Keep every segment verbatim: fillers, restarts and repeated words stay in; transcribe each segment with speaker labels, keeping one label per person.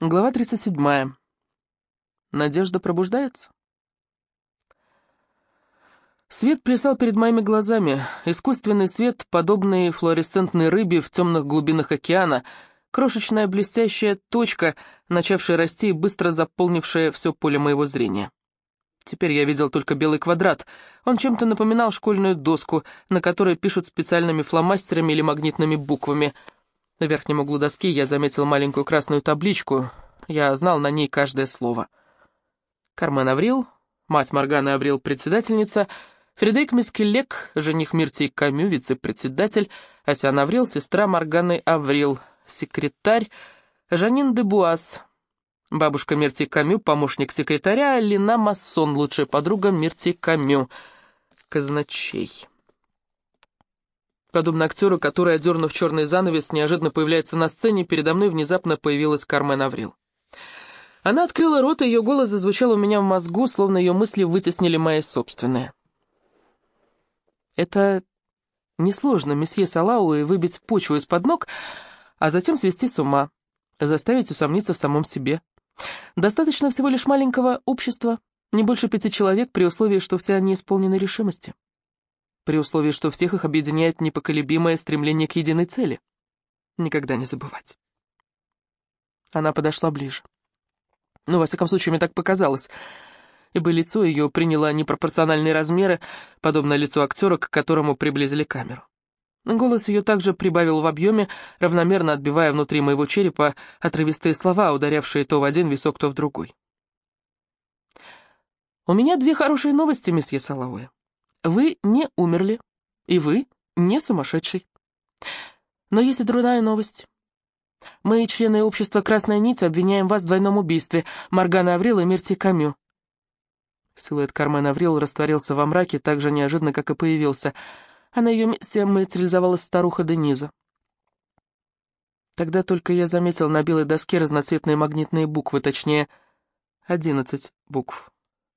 Speaker 1: Глава тридцать седьмая. Надежда пробуждается. Свет плясал перед моими глазами. Искусственный свет, подобный флуоресцентной рыбе в темных глубинах океана, крошечная блестящая точка, начавшая расти и быстро заполнившая все поле моего зрения. Теперь я видел только белый квадрат. Он чем-то напоминал школьную доску, на которой пишут специальными фломастерами или магнитными буквами. На верхнем углу доски я заметил маленькую красную табличку. Я знал на ней каждое слово. Кармен Аврил, мать Морганы Аврил, председательница, Фредерик Мискеллек, жених Миртии Камю, вице-председатель, Асян Аврил, сестра Морганы Аврил, секретарь, Жанин де Буаз, бабушка Миртии Камю, помощник секретаря, Лина Массон, лучшая подруга Миртии Камю, казначей. Подобно актеру, который, одернув черный занавес, неожиданно появляется на сцене, передо мной внезапно появилась Кармен Аврил. Она открыла рот, и ее голос зазвучал у меня в мозгу, словно ее мысли вытеснили мои собственные. Это несложно, месье Салауи, выбить почву из-под ног, а затем свести с ума, заставить усомниться в самом себе. Достаточно всего лишь маленького общества, не больше пяти человек, при условии, что все они исполнены решимости. При условии, что всех их объединяет непоколебимое стремление к единой цели. Никогда не забывать. Она подошла ближе. Ну, во всяком случае, мне так показалось, ибо лицо ее приняло непропорциональные размеры, подобно лицу актера, к которому приблизили камеру. Голос ее также прибавил в объеме, равномерно отбивая внутри моего черепа отрывистые слова, ударявшие то в один висок, то в другой. «У меня две хорошие новости, месье Салауи. Вы не умерли, и вы не сумасшедший. Но есть и другая новость. Мы, члены общества «Красная нить», обвиняем вас в двойном убийстве Морганы Аврил и Миртии Камю». Силуэт Кармен Аврил растворился во мраке так же неожиданно, как и появился, а на ее месте материализовалась старуха Дениза. Тогда только я заметил на белой доске разноцветные магнитные буквы, точнее, одиннадцать букв.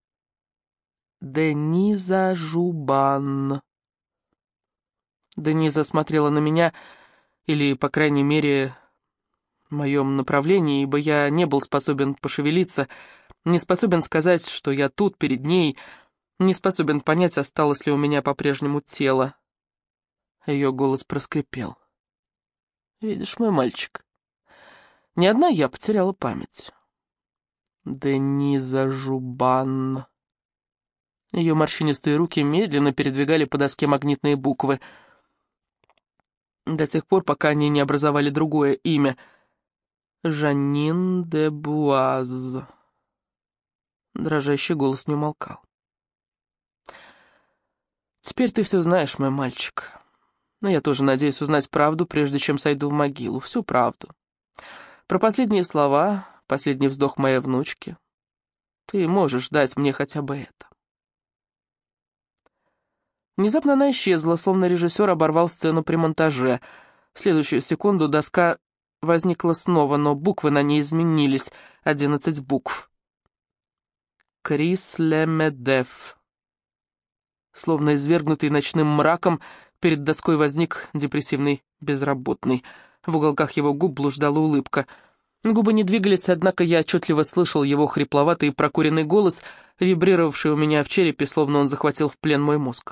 Speaker 1: Дениза Жубан. Дениза смотрела на меня, или, по крайней мере, в моем направлении, ибо я не был способен пошевелиться, не способен сказать, что я тут, перед ней, не способен понять, осталось ли у меня по-прежнему тело. Ее голос проскрипел. «Видишь, мой мальчик, не одна я потеряла память». Дениза Жубан. Ее морщинистые руки медленно передвигали по доске магнитные буквы, до тех пор, пока они не образовали другое имя. Жанин де Буаз. Дрожащий голос не умолкал. «Теперь ты все знаешь, мой мальчик. Но я тоже надеюсь узнать правду, прежде чем сойду в могилу. Всю правду. Про последние слова, последний вздох моей внучки. Ты можешь дать мне хотя бы это». Внезапно она исчезла, словно режиссер оборвал сцену при монтаже. В следующую секунду доска возникла снова, но буквы на ней изменились. Одиннадцать букв. Крис Лемедеф. Словно извергнутый ночным мраком, перед доской возник депрессивный безработный. В уголках его губ блуждала улыбка. Губы не двигались, однако я отчетливо слышал его хрипловатый и прокуренный голос, вибрировавший у меня в черепе, словно он захватил в плен мой мозг.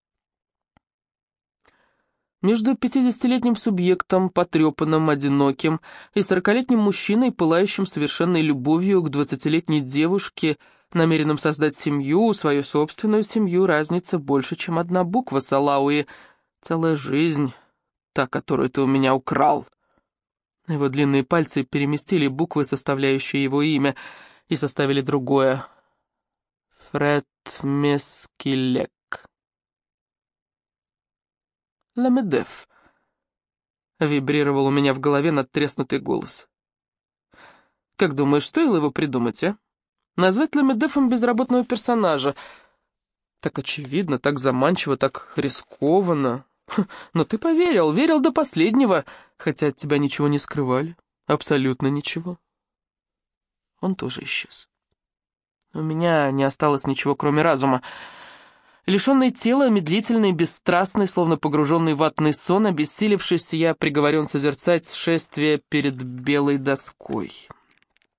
Speaker 1: Между пятидесятилетним субъектом, потрепанным, одиноким, и сорокалетним мужчиной, пылающим совершенной любовью к двадцатилетней девушке, намеренным создать семью, свою собственную семью, разница больше, чем одна буква, Салауи. Целая жизнь, та, которую ты у меня украл. Его длинные пальцы переместили буквы, составляющие его имя, и составили другое. Фред Мескеллек. Лемедеф. Вибрировал у меня в голове надтреснутый голос. Как думаешь, стоило его придумать, а? Назвать Лемедефом безработного персонажа. Так очевидно, так заманчиво, так рискованно. Но ты поверил, верил до последнего, хотя от тебя ничего не скрывали. Абсолютно ничего. Он тоже исчез. У меня не осталось ничего, кроме разума. Лишенный тела, медлительный, бесстрастный, словно погруженный в ватный сон, обессилевшись, я приговорен созерцать шествие перед белой доской.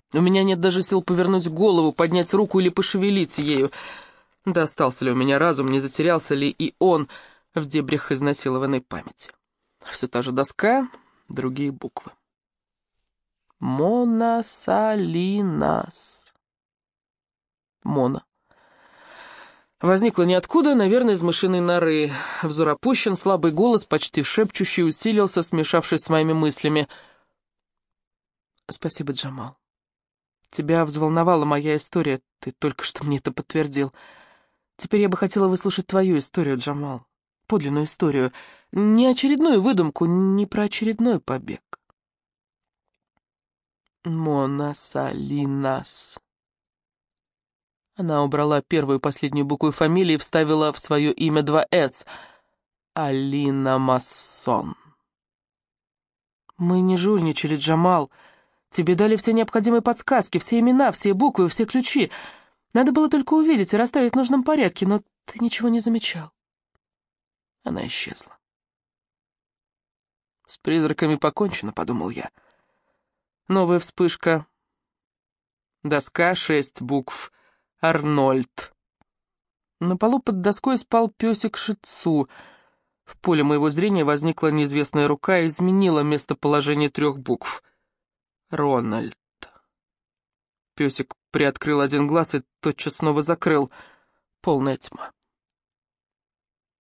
Speaker 1: У меня нет даже сил повернуть голову, поднять руку или пошевелить ею. Да остался ли у меня разум, не затерялся ли и он в дебрях изнасилованной памяти. Все та же доска, другие буквы. Монасалинас. Мона. Возникла ниоткуда, наверное, из мышиной норы. Взор опущен, слабый голос, почти шепчущий, усилился, смешавшись с моими мыслями. Спасибо, Джамал. Тебя взволновала моя история, ты только что мне это подтвердил. Теперь я бы хотела выслушать твою историю, Джамал. Подлинную историю. Не очередную выдумку, не про очередной побег. Монасалинас. Она убрала первую и последнюю букву фамилии и вставила в свое имя два «с». Алина Массон. Мы не жульничали, Джамал. Тебе дали все необходимые подсказки, все имена, все буквы, все ключи. Надо было только увидеть и расставить в нужном порядке, но ты ничего не замечал. Она исчезла. С призраками покончено, подумал я. Новая вспышка. Доска, шесть букв. Арнольд. На полу под доской спал песик Шицу. В поле моего зрения возникла неизвестная рука и изменила местоположение трех букв. Рональд. Песик приоткрыл один глаз и тотчас снова закрыл. Полная тьма.